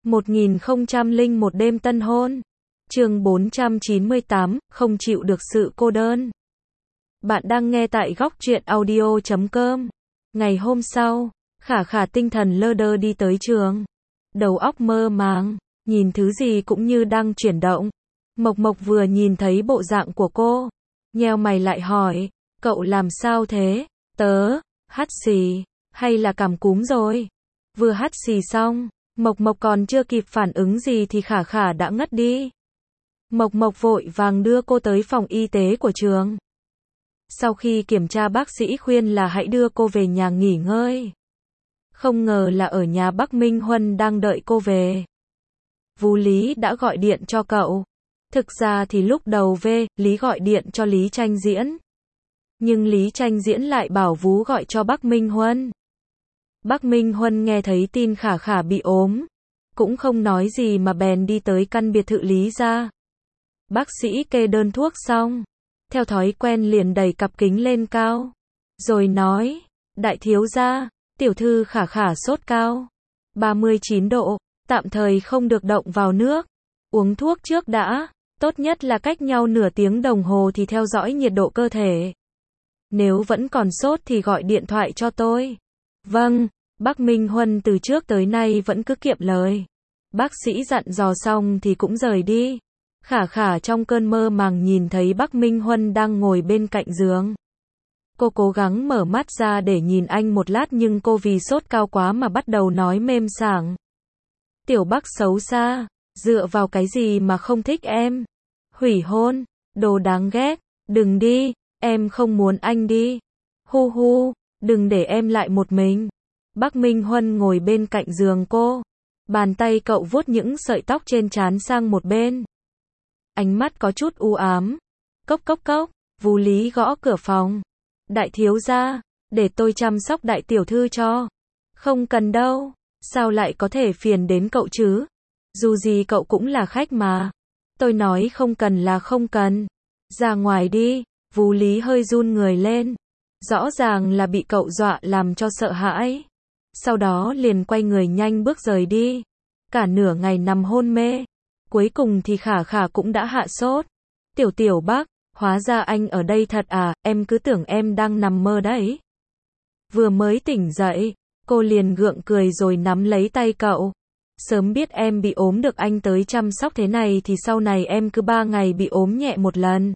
1001 đêm tân hôn. Chương 498, không chịu được sự cô đơn. Bạn đang nghe tại góc truyện audio.com. Ngày hôm sau, Khả Khả tinh thần lơ đơ đi tới trường. Đầu óc mơ màng, nhìn thứ gì cũng như đang chuyển động. Mộc Mộc vừa nhìn thấy bộ dạng của cô, nheo mày lại hỏi, cậu làm sao thế? Tớ, hắt xì, hay là cảm cúm rồi? Vừa hắt xì xong, Mộc Mộc còn chưa kịp phản ứng gì thì Khả Khả đã ngất đi. Mộc Mộc vội vàng đưa cô tới phòng y tế của trường. Sau khi kiểm tra bác sĩ khuyên là hãy đưa cô về nhà nghỉ ngơi. Không ngờ là ở nhà Bắc Minh Huân đang đợi cô về. Vú Lý đã gọi điện cho cậu. Thực ra thì lúc đầu Lý gọi điện cho Lý Tranh Diễn. Nhưng Lý Tranh Diễn lại bảo Vú gọi cho Bắc Minh Huân. Bắc Minh Huân nghe thấy tin Khả Khả bị ốm, cũng không nói gì mà bèn đi tới căn biệt thự Lý gia. Bác sĩ kê đơn thuốc xong, theo thói quen liền đẩy cặp kính lên cao, rồi nói, đại thiếu gia, tiểu thư Khả Khả sốt cao, 39 độ, tạm thời không được động vào nước, uống thuốc trước đã, tốt nhất là cách nhau nửa tiếng đồng hồ thì theo dõi nhiệt độ cơ thể. Nếu vẫn còn sốt thì gọi điện thoại cho tôi. Vâng, Bắc Minh Huân từ trước tới nay vẫn cứ kiệm lời. Bác sĩ dặn dò xong thì cũng rời đi. Khả Khả trong cơn mơ màng nhìn thấy Bắc Minh Huân đang ngồi bên cạnh giường. Cô cố gắng mở mắt ra để nhìn anh một lát nhưng cô vì sốt cao quá mà bắt đầu nói mềm sảng. Tiểu Bắc xấu xa, dựa vào cái gì mà không thích em? Hủy hôn, đồ đáng ghét, đừng đi, em không muốn anh đi. Hu hu, đừng để em lại một mình. Bắc Minh Huân ngồi bên cạnh giường cô. Bàn tay cậu vuốt những sợi tóc trên trán sang một bên. Ánh mắt có chút u ám. Cốc cốc cốc, Vú Lý gõ cửa phòng. Đại thiếu gia, để tôi chăm sóc đại tiểu thư cho. Không cần đâu, sao lại có thể phiền đến cậu chứ? Dù gì cậu cũng là khách mà. Tôi nói không cần là không cần. Ra ngoài đi, Vú Lý hơi run người lên. Rõ ràng là bị cậu dọa làm cho sợ hãi. Sau đó liền quay người nhanh bước rời đi. Cả nửa ngày nằm hôn mê. Cuối cùng thì Khả Khả cũng đã hạ sốt. Tiểu Bắc, hóa ra anh ở đây thật à, em cứ tưởng em đang nằm mơ đấy. Vừa mới tỉnh dậy, cô liền gượng cười rồi nắm lấy tay cậu. Sớm biết em bị ốm được anh tới chăm sóc thế này thì sau này em cứ 3 ngày bị ốm nhẹ một lần.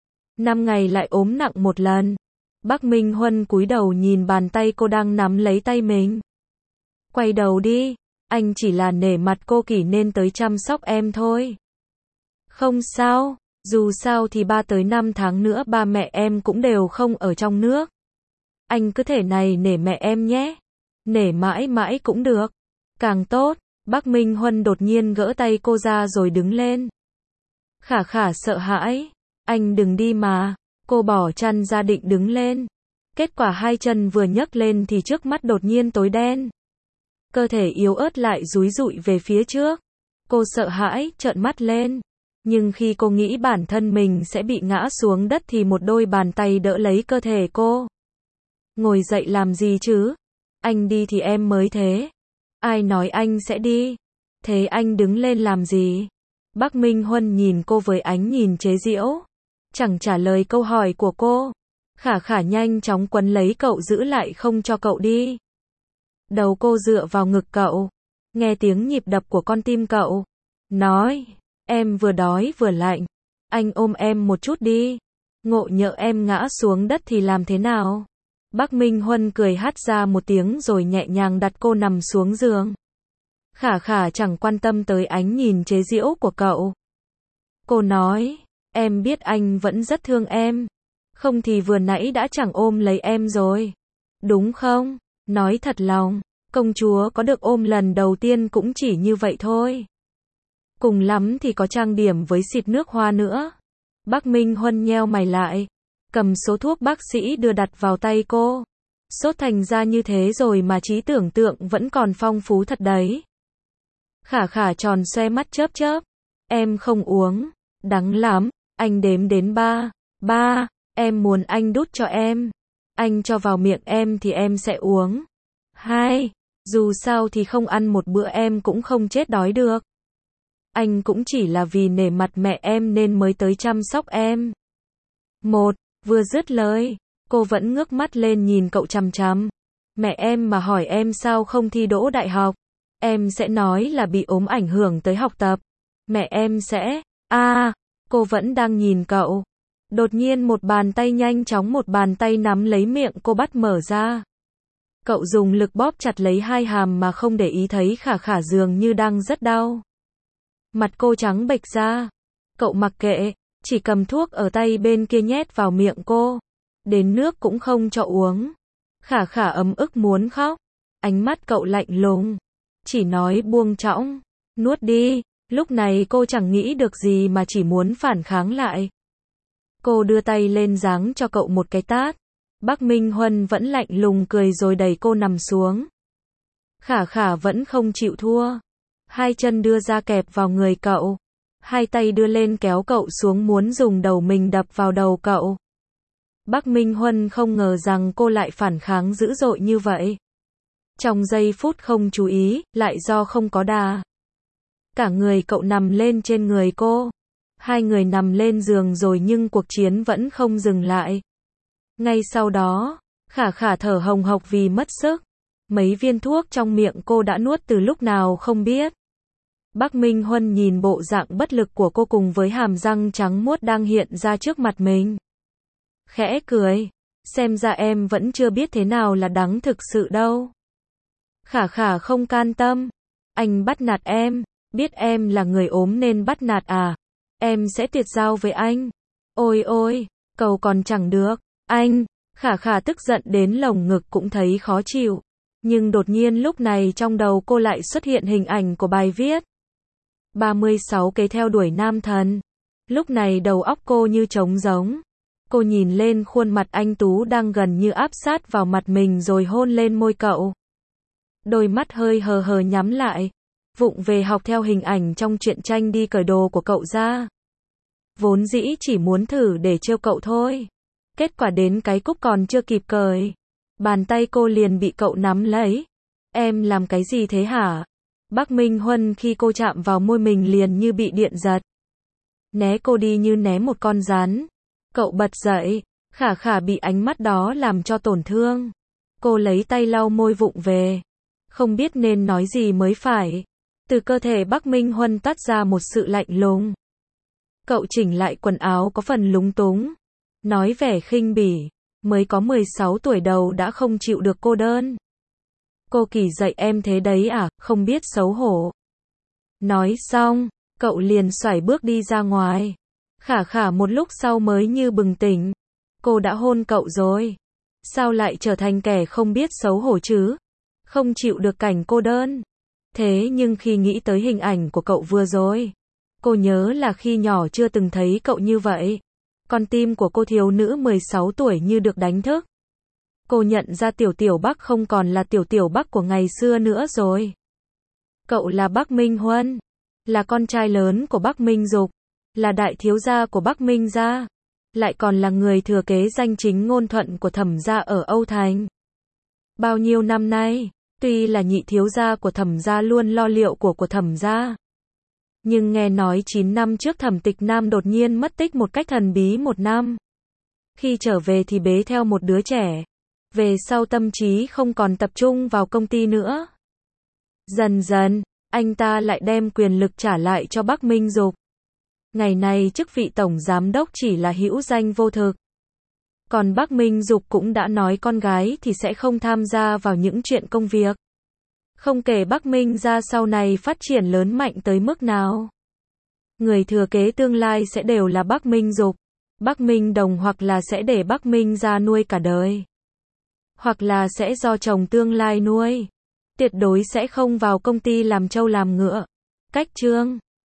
5 ngày lại ốm nặng một lần. Bắc Minh Huân cúi đầu nhìn bàn tay cô đang nắm lấy tay mình. Quay đầu đi, anh chỉ là nể mặt cô Kỷ nên tới chăm sóc em thôi. Không sao, dù sao thì 3 tới 5 tháng nữa ba mẹ em cũng đều không ở trong nước. Anh cứ thể này nể mẹ em nhé. Nể mãi mãi cũng được. Càng tốt. Bắc Minh Huân đột nhiên gỡ tay cô ra rồi đứng lên. Khả Khả sợ hãi. Anh đừng đi mà. Cô bỏ chăn ra định đứng lên. Kết quả hai chân vừa nhấc lên thì trước mắt đột nhiên tối đen. Cơ thể yếu ớt lại dúi dụi về phía trước. Cô sợ hãi, trợn mắt lên. Nhưng khi cô nghĩ bản thân mình sẽ bị ngã xuống đất thì một đôi bàn tay đỡ lấy cơ thể cô. Ngồi dậy làm gì chứ? Anh đi thì em mới thế. Ai nói anh sẽ đi? Thế anh đứng lên làm gì? Bắc Minh Huân nhìn cô với ánh nhìn chế giễu. Chẳng trả lời câu hỏi của cô. Khả Khả nhanh chóng quấn lấy cậu giữ lại không cho cậu đi. Đầu cô dựa vào ngực cậu. Nghe tiếng nhịp đập của con tim cậu. Nói, em vừa đói vừa lạnh. Anh ôm em một chút đi. Ngộ nhỡ em ngã xuống đất thì làm thế nào? Bắc Minh Huân cười hát ra một tiếng rồi nhẹ nhàng đặt cô nằm xuống giường. Khả Khả chẳng quan tâm tới ánh nhìn chế giễu của cậu. Cô nói, em biết anh vẫn rất thương em. Không thì vừa nãy đã chẳng ôm lấy em rồi. Đúng không? Nói thật lòng, công chúa có được ôm lần đầu tiên cũng chỉ như vậy thôi. Cùng lắm thì có trang điểm với xịt nước hoa nữa. Bắc Minh Huân nheo mày lại. Cầm số thuốc bác sĩ đưa đặt vào tay cô. Sốt thành ra như thế rồi mà trí tưởng tượng vẫn còn phong phú thật đấy. Khả Khả tròn xoe mắt chớp chớp. Em không uống. Đắng lắm. Anh đếm đến 3. 3. Em muốn anh đút cho em. Anh cho vào miệng em thì em sẽ uống. 2. Dù sao thì không ăn một bữa em cũng không chết đói được. Anh cũng chỉ là vì nể mặt mẹ em nên mới tới chăm sóc em. Vừa dứt lời, cô vẫn ngước mắt lên nhìn cậu chằm chằm. Mẹ em mà hỏi em sao không thi đỗ đại học, em sẽ nói là bị ốm ảnh hưởng tới học tập. Mẹ em sẽ, cô vẫn đang nhìn cậu. Đột nhiên một bàn tay nhanh chóng một bàn tay nắm lấy miệng cô bắt mở ra. Cậu dùng lực bóp chặt lấy hai hàm mà không để ý thấy Khả Khả dường như đang rất đau. Mặt cô trắng bệch ra. Cậu mặc kệ, chỉ cầm thuốc ở tay bên kia nhét vào miệng cô. Đến nước cũng không cho uống. Khả Khả ấm ức muốn khóc. Ánh mắt cậu lạnh lùng. Chỉ nói buông trõng, nuốt đi. Lúc này cô chẳng nghĩ được gì mà chỉ muốn phản kháng lại. Cô đưa tay lên giáng cho cậu một cái tát. Bắc Minh Huân vẫn lạnh lùng cười rồi đẩy cô nằm xuống. Khả Khả vẫn không chịu thua. Hai chân đưa ra kẹp vào người cậu. Hai tay đưa lên kéo cậu xuống muốn dùng đầu mình đập vào đầu cậu. Bắc Minh Huân không ngờ rằng cô lại phản kháng dữ dội như vậy. Trong giây phút không chú ý, lại do không có đà. Cả người cậu nằm lên trên người cô. Hai người nằm lên giường rồi nhưng cuộc chiến vẫn không dừng lại. Ngay sau đó, Khả Khả thở hồng hộc vì mất sức. Mấy viên thuốc trong miệng cô đã nuốt từ lúc nào không biết. Bắc Minh Huân nhìn bộ dạng bất lực của cô cùng với hàm răng trắng muốt đang hiện ra trước mặt mình. Khẽ cười, xem ra em vẫn chưa biết thế nào là đắng thực sự đâu. Khả Khả không can tâm. Anh bắt nạt em, biết em là người ốm nên bắt nạt à? Em sẽ tuyệt giao với anh. Ôi ôi, cầu còn chẳng được. Anh, Khả Khả tức giận đến lồng ngực cũng thấy khó chịu. Nhưng đột nhiên lúc này trong đầu cô lại xuất hiện hình ảnh của bài viết 36 kế theo đuổi nam thần. Lúc này đầu óc cô như trống rỗng. Cô nhìn lên khuôn mặt anh Tú đang gần như áp sát vào mặt mình rồi hôn lên môi cậu. Đôi mắt hơi hờ hờ nhắm lại. Vụng về học theo hình ảnh trong truyện tranh đi cởi đồ của cậu ra. Vốn dĩ chỉ muốn thử để trêu cậu thôi. Kết quả đến cái cúc còn chưa kịp cởi. Bàn tay cô liền bị cậu nắm lấy. Em làm cái gì thế hả? Bắc Minh Huân khi cô chạm vào môi mình liền như bị điện giật. Né cô đi như né một con rắn. Cậu bật dậy. Khả Khả bị ánh mắt đó làm cho tổn thương. Cô lấy tay lau môi vụng về. Không biết nên nói gì mới phải. Từ cơ thể Bắc Minh Huân toát ra một sự lạnh lùng. Cậu chỉnh lại quần áo có phần lúng túng. Nói vẻ khinh bỉ. Mới có 16 tuổi đầu đã không chịu được cô đơn. Cô Kỳ dạy em thế đấy à, không biết xấu hổ. Nói xong, cậu liền xoải bước đi ra ngoài. Khả Khả một lúc sau mới như bừng tỉnh. Cô đã hôn cậu rồi. Sao lại trở thành kẻ không biết xấu hổ chứ? Không chịu được cảnh cô đơn. Thế nhưng khi nghĩ tới hình ảnh của cậu vừa rồi, cô nhớ là khi nhỏ chưa từng thấy cậu như vậy. Con tim của cô thiếu nữ 16 tuổi như được đánh thức. Cô nhận ra Tiểu Tiểu Bắc không còn là Tiểu Tiểu Bắc của ngày xưa nữa rồi. Cậu là Bắc Minh Huân, là con trai lớn của Bắc Minh Dục, là đại thiếu gia của Bắc Minh gia, lại còn là người thừa kế danh chính ngôn thuận của Thẩm gia ở Âu Thành. Bao nhiêu năm nay, tuy là nhị thiếu gia của Thẩm gia luôn lo liệu của Thẩm gia, nhưng nghe nói 9 năm trước Thẩm Tịch Nam đột nhiên mất tích một cách thần bí 1 năm. Khi trở về thì bế theo một đứa trẻ. Về sau tâm trí không còn tập trung vào công ty nữa. Dần dần, anh ta lại đem quyền lực trả lại cho Bắc Minh Dục. Ngày này chức vị tổng giám đốc chỉ là hữu danh vô thực. Còn Bắc Minh Dục cũng đã nói con gái thì sẽ không tham gia vào những chuyện công việc. Không kể Bắc Minh gia sau này phát triển lớn mạnh tới mức nào. Người thừa kế tương lai sẽ đều là Bắc Minh Dục, Bắc Minh Đồng hoặc là sẽ để Bắc Minh gia nuôi cả đời. Hoặc là sẽ do chồng tương lai nuôi. Tuyệt đối sẽ không vào công ty làm trâu làm ngựa. Cách chương